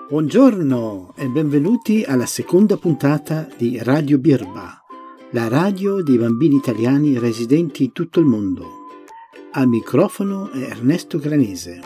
Buongiorno e benvenuti alla seconda puntata di Radio Birba, la radio dei bambini italiani residenti in tutto il mondo. Al microfono è Ernesto Granese.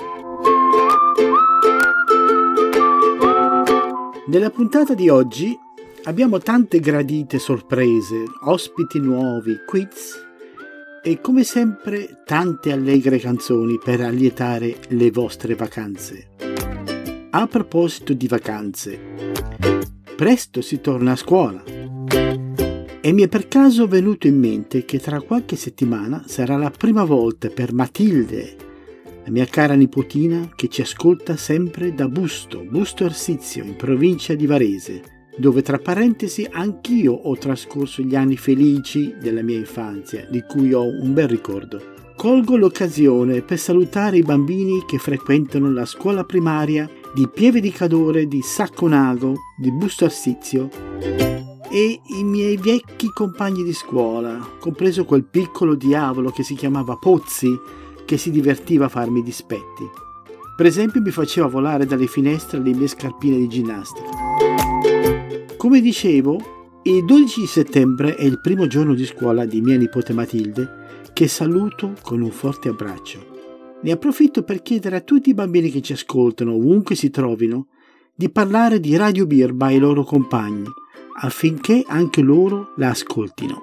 Nella puntata di oggi abbiamo tante gradite sorprese, ospiti nuovi, quiz e come sempre tante allegre canzoni per allietare le vostre vacanze. A proposito di vacanze, presto si torna a scuola e mi è per caso venuto in mente che tra qualche settimana sarà la prima volta per Matilde, la mia cara nipotina che ci ascolta sempre da Busto Arsizio in provincia di Varese, dove tra parentesi anch'io ho trascorso gli anni felici della mia infanzia, di cui ho un bel ricordo. Colgo l'occasione per salutare i bambini che frequentano la scuola primaria di Pieve di Cadore, di Sacconago, di Busto Arsizio e i miei vecchi compagni di scuola, compreso quel piccolo diavolo che si chiamava Pozzi, che si divertiva a farmi dispetti. Per esempio mi faceva volare dalle finestre le mie scarpine di ginnastica. Come dicevo, il 12 settembre è il primo giorno di scuola di mia nipote Matilde, che saluto con un forte abbraccio. Ne approfitto per chiedere a tutti i bambini che ci ascoltano, ovunque si trovino, di parlare di Radio Birba ai loro compagni, affinché anche loro la ascoltino.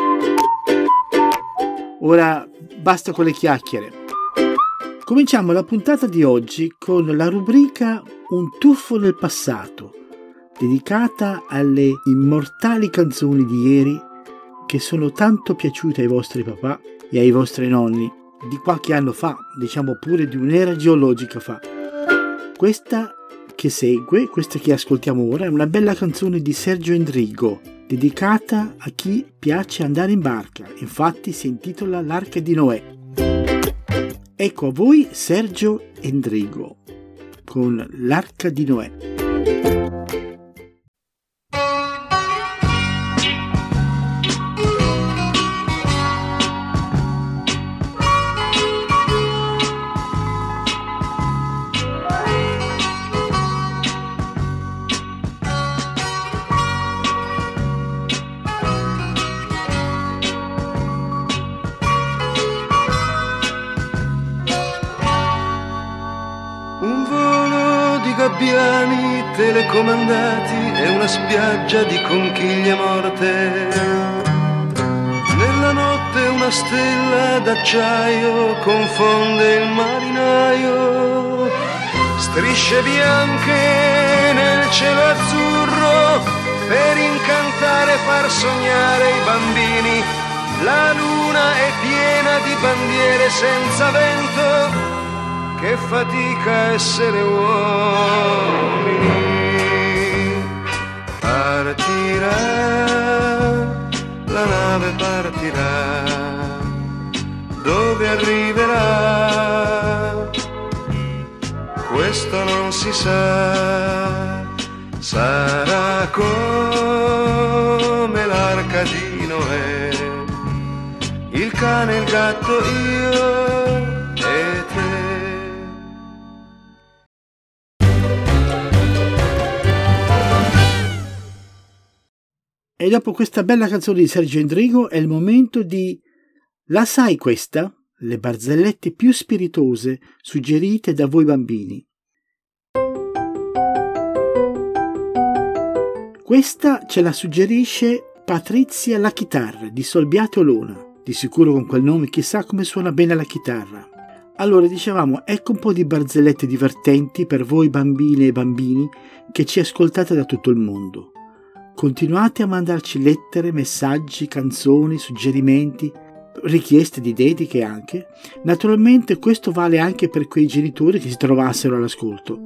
Ora basta con le chiacchiere. Cominciamo la puntata di oggi con la rubrica Un tuffo nel passato, dedicata alle immortali canzoni di ieri che sono tanto piaciute ai vostri papà e ai vostri nonni di qualche anno fa, diciamo pure di un'era geologica fa. Questa che segue, questa che ascoltiamo ora, è una bella canzone di Sergio Endrigo, dedicata a chi piace andare in barca, infatti si intitola L'Arca di Noè. Ecco a voi Sergio Endrigo con L'Arca di Noè. Gabbiani telecomandati e una spiaggia di conchiglie morte. Nella notte una stella d'acciaio confonde il marinaio. Strisce bianche nel cielo azzurro per incantare e far sognare i bambini. La luna è piena di bandiere senza vento. Che fatica essere uomini. Partirà, la nave partirà, dove arriverà? Questo non si sa, sarà come l'Arca di Noè, il cane, il gatto, io e te. E dopo questa bella canzone di Sergio Endrigo è il momento di La sai questa? Le barzellette più spiritose suggerite da voi bambini. Questa ce la suggerisce Patrizia la chitarra di Solbiate Olona. Di sicuro con quel nome chissà come suona bene la chitarra. Allora dicevamo, ecco un po' di barzellette divertenti per voi bambine e bambini che ci ascoltate da tutto il mondo. Continuate a mandarci lettere, messaggi, canzoni, suggerimenti, richieste di dediche anche. Naturalmente questo vale anche per quei genitori che si trovassero all'ascolto.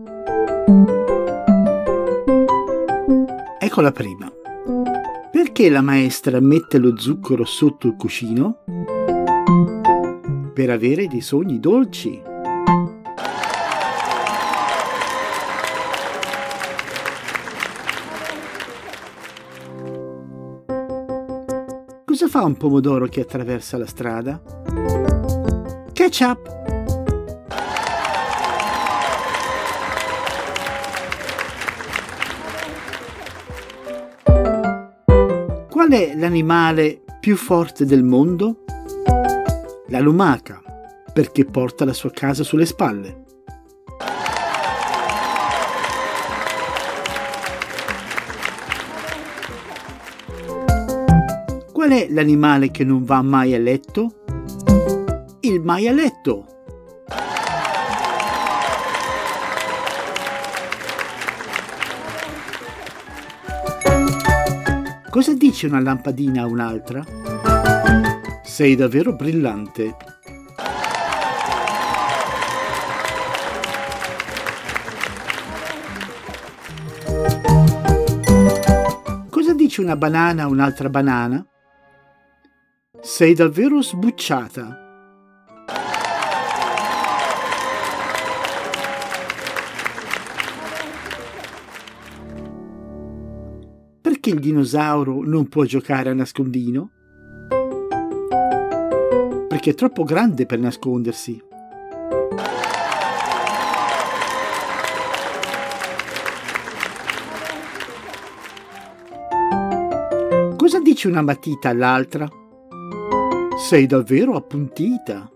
Ecco la prima. Perché la maestra mette lo zucchero sotto il cuscino? Per avere dei sogni dolci. Cosa fa un pomodoro che attraversa la strada? Ketchup! Qual è l'animale più forte del mondo? La lumaca, perché porta la sua casa sulle spalle. Qual è l'animale che non va mai a letto? Il maialetto. Cosa dice una lampadina a un'altra? Sei davvero brillante. Cosa dice una banana a un'altra banana? Sei davvero sbucciata. Perché il dinosauro non può giocare a nascondino? Perché è troppo grande per nascondersi. Cosa dice una matita all'altra? Sei davvero appuntita.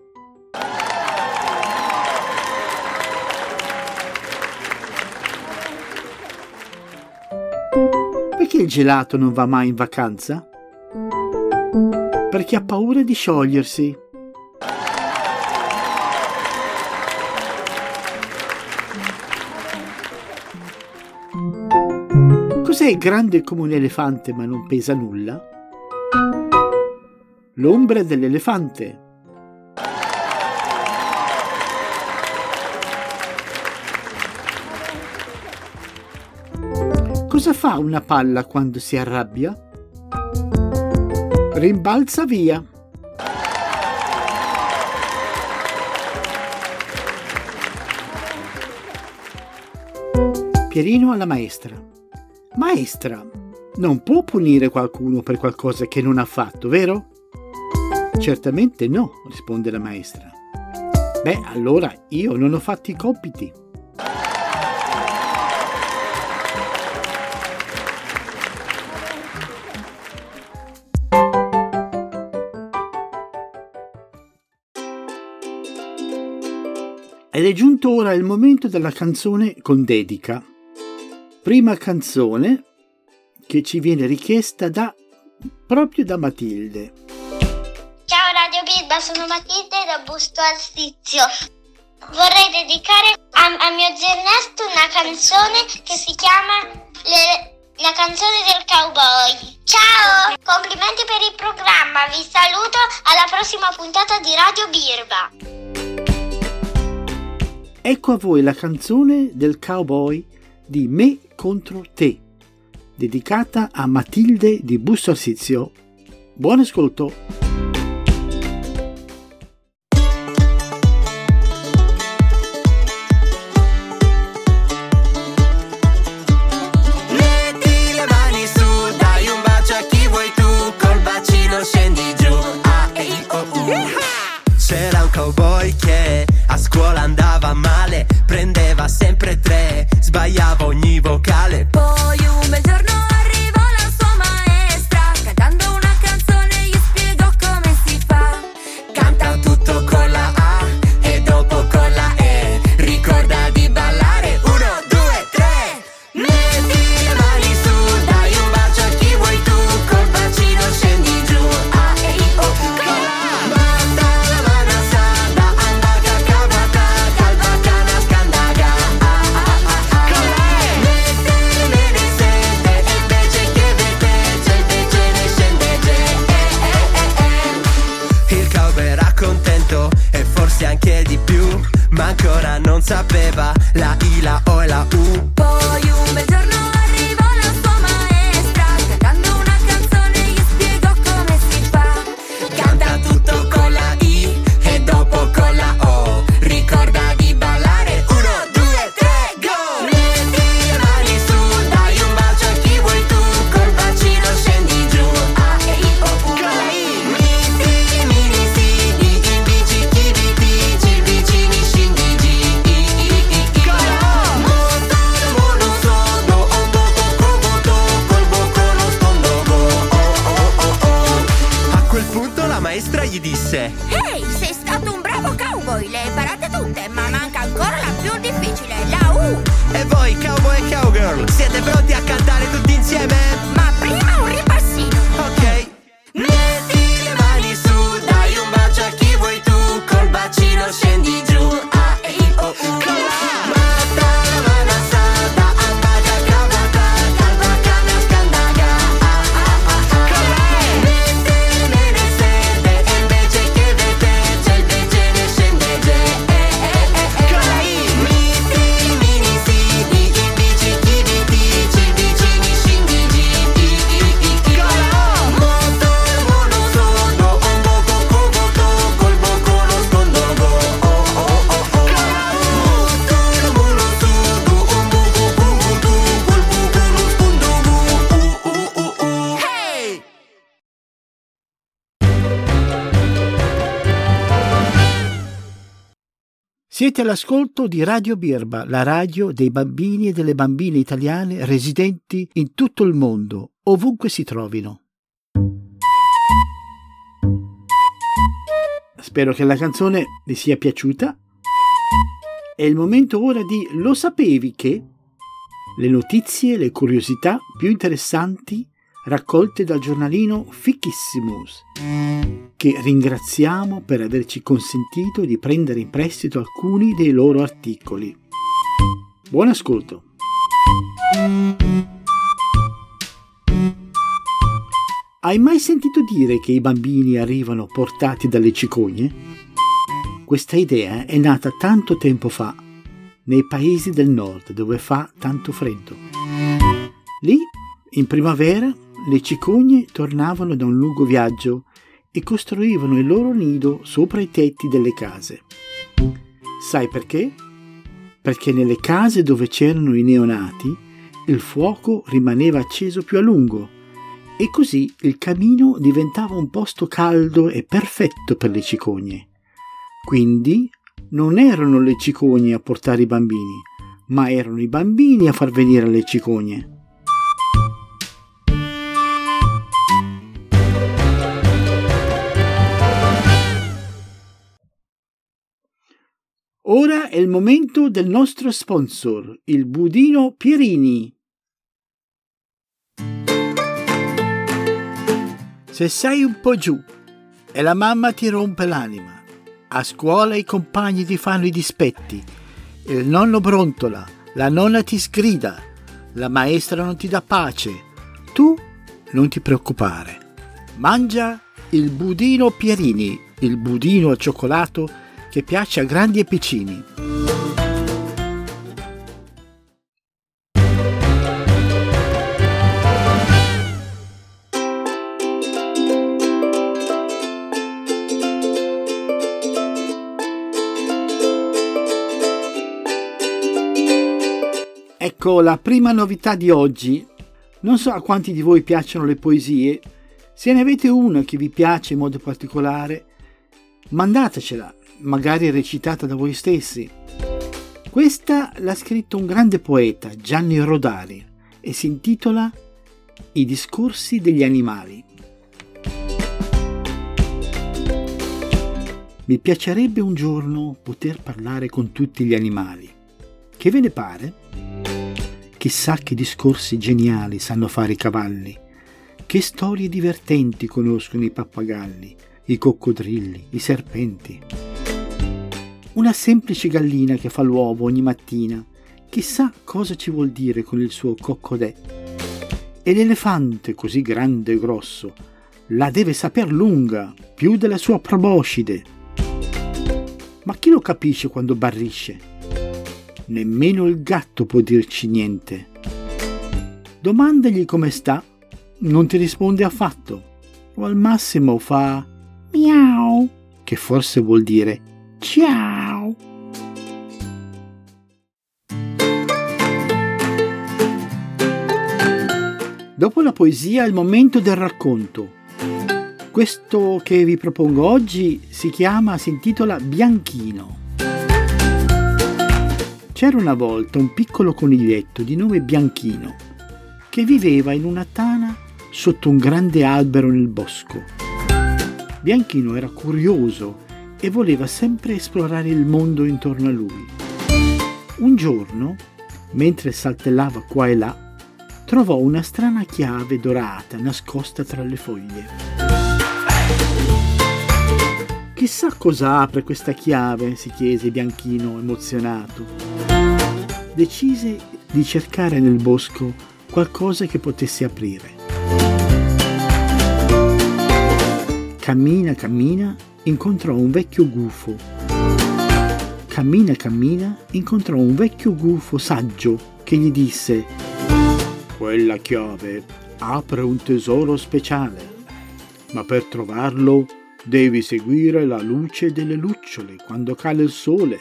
Perché il gelato non va mai in vacanza? Perché ha paura di sciogliersi. Cos'è grande come un elefante ma non pesa nulla? L'ombra dell'elefante. Cosa fa una palla quando si arrabbia? Rimbalza via. Pierino alla maestra. Maestra, non può punire qualcuno per qualcosa che non ha fatto, vero? Certamente no, risponde la maestra. Beh, allora io non ho fatto i compiti. Ed è giunto ora il momento della canzone con dedica. Prima canzone che ci viene richiesta proprio da Matilde. Ciao Radio Birba, sono Matilde da Busto Arsizio. Vorrei dedicare a mio zio Ernesto una canzone che si chiama La canzone del cowboy. Ciao! Complimenti per il programma, vi saluto, alla prossima puntata di Radio Birba. Ecco a voi la canzone del cowboy di Me contro te, dedicata a Matilde di Busto Arsizio. Buon ascolto! Metti le mani su, dai un bacio a chi vuoi tu, col bacino scendi giù, A, E, I, O, U. C'era un cowboy che a scuola andava male, prendeva sempre 3, sbagliava ogni vocale. Poi un bel giorno arrivò la sua maestra, cantando una canzone gli spiegò come si fa. Canta tutto con la A e dopo con la E, ricorda di ballare, 1, 2, 3. Metti le mani su, dai un bacio a chi vuoi tu, col bacino scendi giù, A, E, I, O, U. Basta la mano sanda, andaga, cavata, calbacana, scandaga, mette le sente, e invece che vede, c'è invece ne scende Il cowboy era contento e forse anche di più, ma ancora non sapeva la I, la O e la U. Poi un bel giorno arrivò la sua maestra, cantando una canzone gli spiegò come si fa. Canta tutto con la I e dopo con la O, ricorda di ballare, 1, 2, 3, go! Metti le mani su, dai un bacio a chi vuoi tu, col bacino scendi giù, A, E, I, O, U. Con la I, miti, mini, si, I, in bici, chi vi ci vicini, scendi, G, I, I, I, I. Con la O, montano, tutte, ma manca ancora la più difficile, la U. E voi, cowboy e cowgirl, siete pronti a cantare tutti insieme? Ma prima un ripassino. Ok. Metti le mani su, dai un bacio a chi vuoi tu, col bacino scendi giù, A, E, I, O, U. Mata la mano salta, abbata cavata, calma cana scandaga, A, A, A, A. Mette nelle sede, e invece che vede, c'è il becere scende giù, E, E, E, E. Con la I. Miti, mini, sidi, in bici, chi viti, ci vicini, scindi, G, I, I, I, I. Con la O. Moto, mono, sono, un poco cogoto, col bocco lo scondo, go, oh, oh, oh, oh. Con la U. Moto, mono, sono, un poco cogoto, col bocco lo scondo, go, Hey! Siete all'ascolto di Radio Birba, la radio dei bambini e delle bambine italiane residenti in tutto il mondo, ovunque si trovino. Spero che la canzone vi sia piaciuta. È il momento ora di Lo sapevi che? Le notizie e le curiosità più interessanti raccolte dal giornalino Fichissimus, che ringraziamo per averci consentito di prendere in prestito alcuni dei loro articoli. Buon ascolto! Hai mai sentito dire che i bambini arrivano portati dalle cicogne? Questa idea è nata tanto tempo fa nei paesi del nord dove fa tanto freddo. Lì, in primavera, le cicogne tornavano da un lungo viaggio e costruivano il loro nido sopra i tetti delle case. Sai perché? Perché nelle case dove c'erano i neonati il fuoco rimaneva acceso più a lungo e così il camino diventava un posto caldo e perfetto per le cicogne. Quindi non erano le cicogne a portare i bambini, ma erano i bambini a far venire le cicogne. Ora è il momento del nostro sponsor, il Budino Pierini. Se sei un po' giù e la mamma ti rompe l'anima, a scuola i compagni ti fanno i dispetti, il nonno brontola, la nonna ti sgrida, la maestra non ti dà pace, tu non ti preoccupare. Mangia il Budino Pierini, il budino al cioccolato che piace a grandi e piccini. Ecco la prima novità di oggi. Non so a quanti di voi piacciono le poesie. Se ne avete una che vi piace in modo particolare, mandatecela, magari recitata da voi stessi. Questa l'ha scritto un grande poeta, Gianni Rodari, e si intitola I discorsi degli animali. Mi piacerebbe un giorno poter parlare con tutti gli animali. Che ve ne pare? Chissà che discorsi geniali sanno fare i cavalli, che storie divertenti conoscono i pappagalli, i coccodrilli, i serpenti. Una semplice gallina che fa l'uovo ogni mattina, chissà cosa ci vuol dire con il suo coccodè. E l'elefante così grande e grosso, la deve saper lunga, più della sua proboscide. Ma chi lo capisce quando barrisce? Nemmeno il gatto può dirci niente. Domandagli come sta, non ti risponde affatto, o al massimo fa miau, che forse vuol dire ciao. Dopo la poesia è il momento del racconto. Questo che vi propongo oggi si intitola Bianchino. C'era una volta un piccolo coniglietto di nome Bianchino che viveva in una tana sotto un grande albero nel bosco. Bianchino era curioso e voleva sempre esplorare il mondo intorno a lui. Un giorno, mentre saltellava qua e là, trovò una strana chiave dorata nascosta tra le foglie. Chissà cosa apre questa chiave, si chiese Bianchino emozionato. Decise di cercare nel bosco qualcosa che potesse aprire. Cammina, incontrò un vecchio gufo. Cammina, incontrò un vecchio gufo saggio che gli disse: quella chiave apre un tesoro speciale, ma per trovarlo devi seguire la luce delle lucciole quando cade il sole.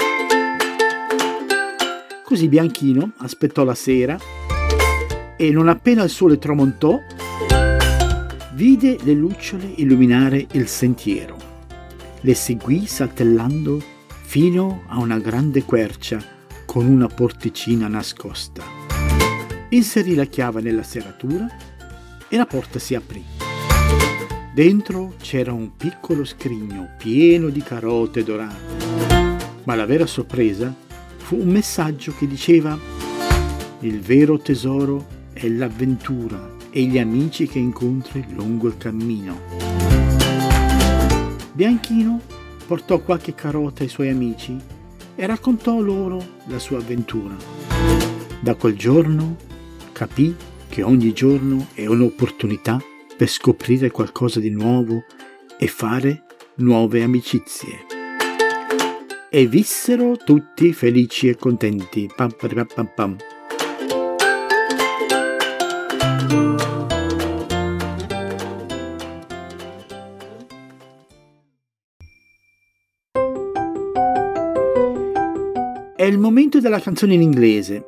Così Bianchino aspettò la sera e non appena il sole tramontò, vide le lucciole illuminare il sentiero. Le seguì saltellando fino a una grande quercia con una porticina nascosta. Inserì la chiave nella serratura e la porta si aprì. Dentro c'era un piccolo scrigno pieno di carote dorate. Ma la vera sorpresa fu un messaggio che diceva: il vero tesoro è l'avventura e gli amici che incontri lungo il cammino. Bianchino portò qualche carota ai suoi amici e raccontò loro la sua avventura. Da quel giorno capì che ogni giorno è un'opportunità per scoprire qualcosa di nuovo e fare nuove amicizie. E vissero tutti felici e contenti. Pam, pam, pam, pam. È il momento della canzone in inglese.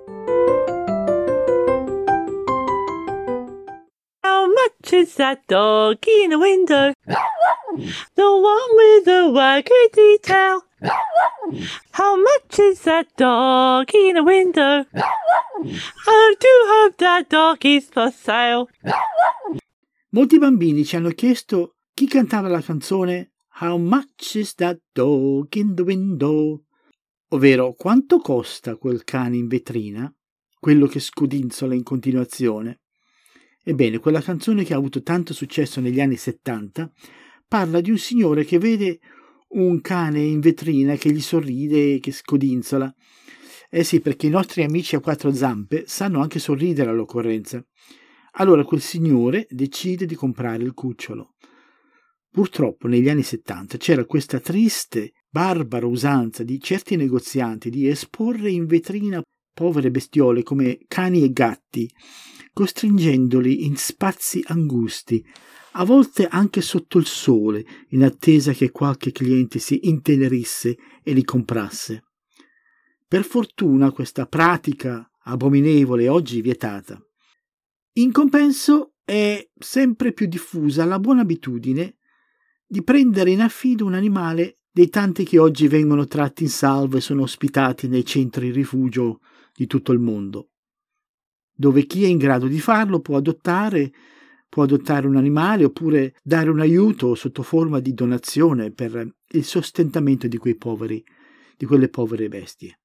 How much is that dog in the window? The one with the waggedy tail. How much is that dog in the window? I do hope that dog is for sale. Molti bambini ci hanno chiesto chi cantava la canzone How much is that dog in the window? Ovvero, quanto costa quel cane in vetrina, quello che scodinzola in continuazione? Ebbene, quella canzone che ha avuto tanto successo negli anni 70 parla di un signore che vede un cane in vetrina che gli sorride e che scodinzola. Eh sì, perché i nostri amici a quattro zampe sanno anche sorridere all'occorrenza. Allora quel signore decide di comprare il cucciolo. Purtroppo negli anni 70 c'era questa triste, barbara usanza di certi negozianti di esporre in vetrina povere bestiole come cani e gatti, costringendoli in spazi angusti, a volte anche sotto il sole, in attesa che qualche cliente si intenerisse e li comprasse. Per fortuna questa pratica abominevole è oggi vietata. In compenso è sempre più diffusa la buona abitudine di prendere in affido un animale dei tanti che oggi vengono tratti in salvo e sono ospitati nei centri rifugio di tutto il mondo, dove chi è in grado di farlo può adottare un animale oppure dare un aiuto sotto forma di donazione per il sostentamento di quelle povere bestie.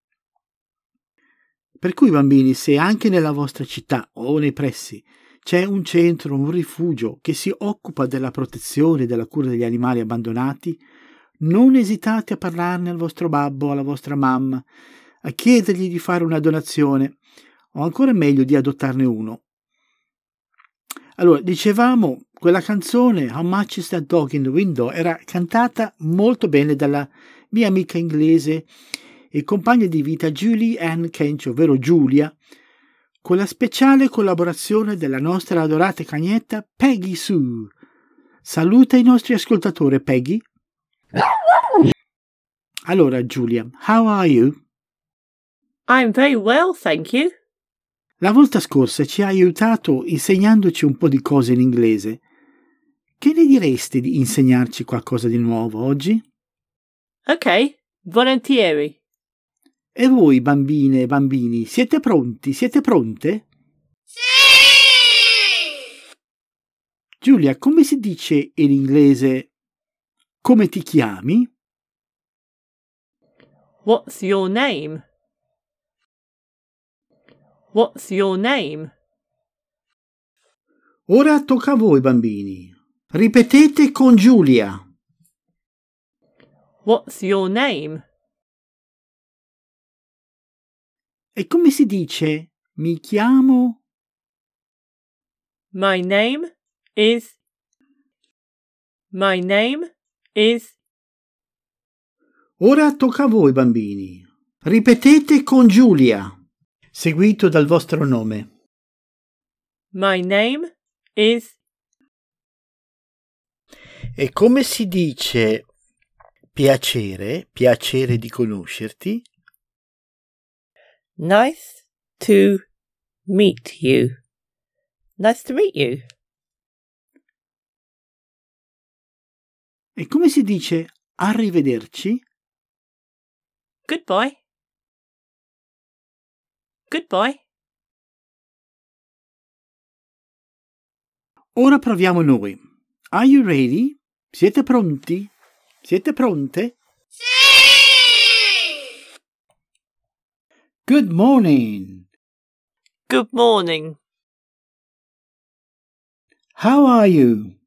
Per cui, bambini, se anche nella vostra città o nei pressi c'è un centro, un rifugio che si occupa della protezione e della cura degli animali abbandonati, non esitate a parlarne al vostro babbo o alla vostra mamma, a chiedergli di fare una donazione o ancora meglio di adottarne uno. Allora, dicevamo, quella canzone How much is that dog in the window era cantata molto bene dalla mia amica inglese e compagna di vita Julie Ann Kench, ovvero Giulia, con la speciale collaborazione della nostra adorata cagnetta Peggy Sue. Saluta i nostri ascoltatori, Peggy. Allora, Giulia, how are you? I'm very well, thank you. La volta scorsa ci ha aiutato insegnandoci un po' di cose in inglese. Che ne diresti di insegnarci qualcosa di nuovo oggi? Ok, volentieri. E voi, bambine e bambini, siete pronti? Siete pronte? Sì! Giulia, come si dice in inglese come ti chiami? What's your name? What's your name? Ora tocca a voi, bambini. Ripetete con Giulia. What's your name? E come si dice mi chiamo? My name is. My name is. Ora tocca a voi, bambini. Ripetete con Giulia, seguito dal vostro nome. My name is. E come si dice piacere, piacere di conoscerti? Nice to meet you. Nice to meet you. E come si dice arrivederci? Goodbye. Goodbye. Ora proviamo noi. Are you ready? Siete pronti? Siete pronte? Sì! Good morning. Good morning. How are you?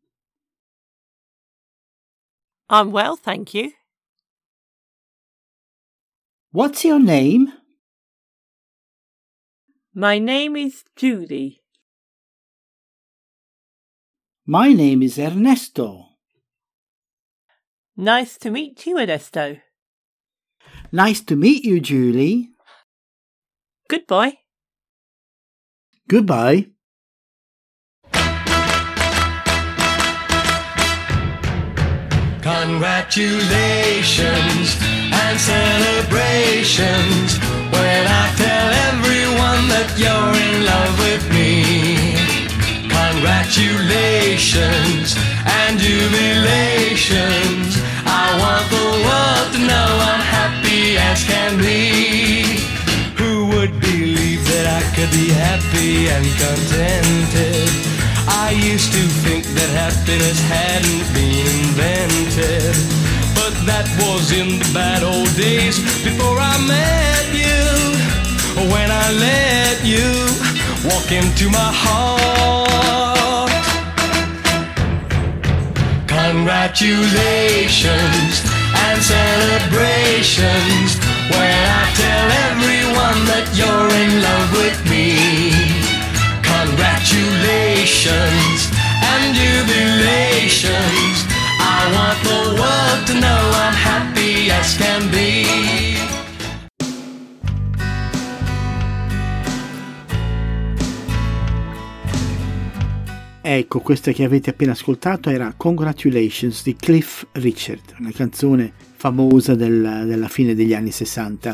I'm well, thank you. What's your name? My name is Judy. My name is Ernesto. Nice to meet you, Ernesto. Nice to meet you, Julie. Goodbye. Goodbye. Congratulations and celebrations when I tell everyone that you're in love with me. Congratulations and jubilations. I want the world to know I'm happy as can be. Who would believe that I could be happy and contented? I used to think that happiness hadn't been invented, but that was in the bad old days before I met you. When I let you walk into my heart. Congratulations and celebrations when I tell everyone that you're in love with me. Congratulations and jubilations. I want the world to know I'm happy as can be. Ecco, questa che avete appena ascoltato era Congratulations di Cliff Richard, una canzone famosa della fine degli anni 60.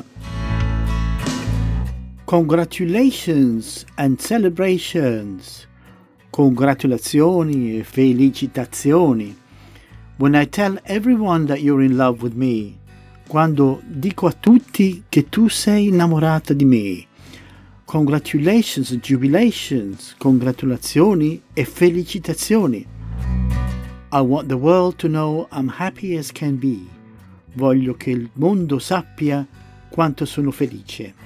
Congratulations and celebrations. Congratulazioni e felicitazioni. When I tell everyone that you're in love with me. Quando dico a tutti che tu sei innamorata di me. Congratulations, jubilations, congratulazioni e felicitazioni. I want the world to know I'm happy as can be. Voglio che il mondo sappia quanto sono felice.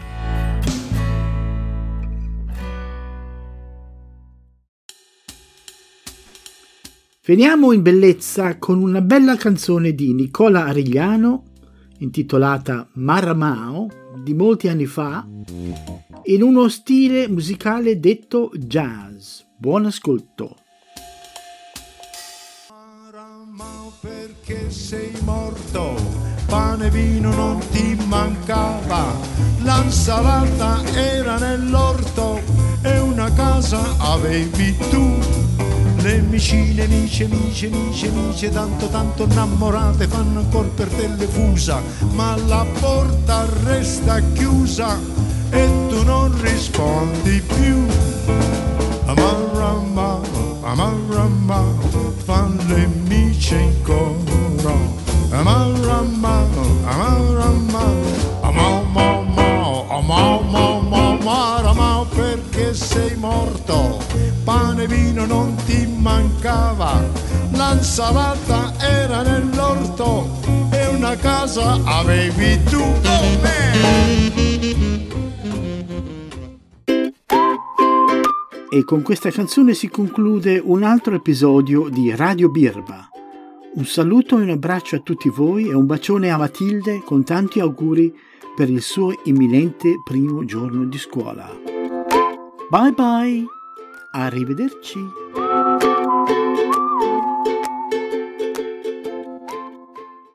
Veniamo in bellezza con una bella canzone di Nicola Arigliano intitolata Maramao di molti anni fa in uno stile musicale detto jazz. Buon ascolto. Maramao, perché sei morto, pane e vino non ti mancava, l'insalata era nell'orto e una casa avevi tu. Le vicine, amici, tanto innamorate fanno ancora per te le fusa, ma la porta resta chiusa e tu non rispondi più. Maramao, fan le amici in coro. Maramao, Maramao, perché sei morto, pane e vino non ti mancava, l'insalata era nell'orto e una casa avevi tu con me. E con questa canzone si conclude un altro episodio di Radio Birba. Un saluto e un abbraccio a tutti voi e un bacione a Matilde con tanti auguri per il suo imminente primo giorno di scuola. Bye bye, arrivederci.